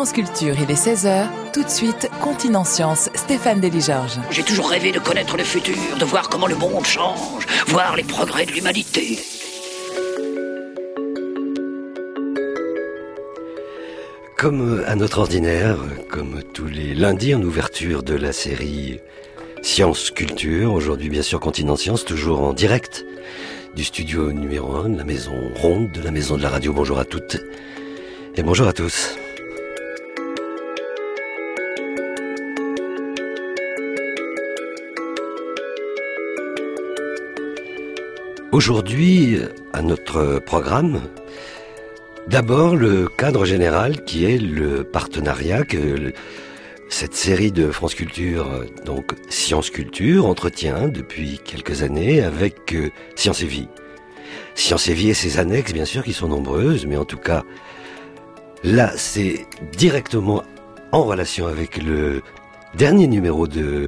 France Culture, il est 16h. Tout de suite, Continent Science, Stéphane Delis-Georges. J'ai toujours rêvé de connaître le futur, de voir comment le monde change, voir les progrès de l'humanité. Comme à notre ordinaire, comme tous les lundis en ouverture de la série Science Culture, aujourd'hui bien sûr Continent Science, toujours en direct du studio numéro 1 de la maison ronde, de la maison de la radio. Bonjour à toutes et bonjour à tous. Aujourd'hui, à notre programme, d'abord le cadre général qui est le partenariat que cette série de France Culture, donc Science Culture, entretient depuis quelques années avec Science et Vie. Science et Vie et ses annexes, bien sûr, qui sont nombreuses, mais en tout cas, là, c'est directement en relation avec le dernier numéro de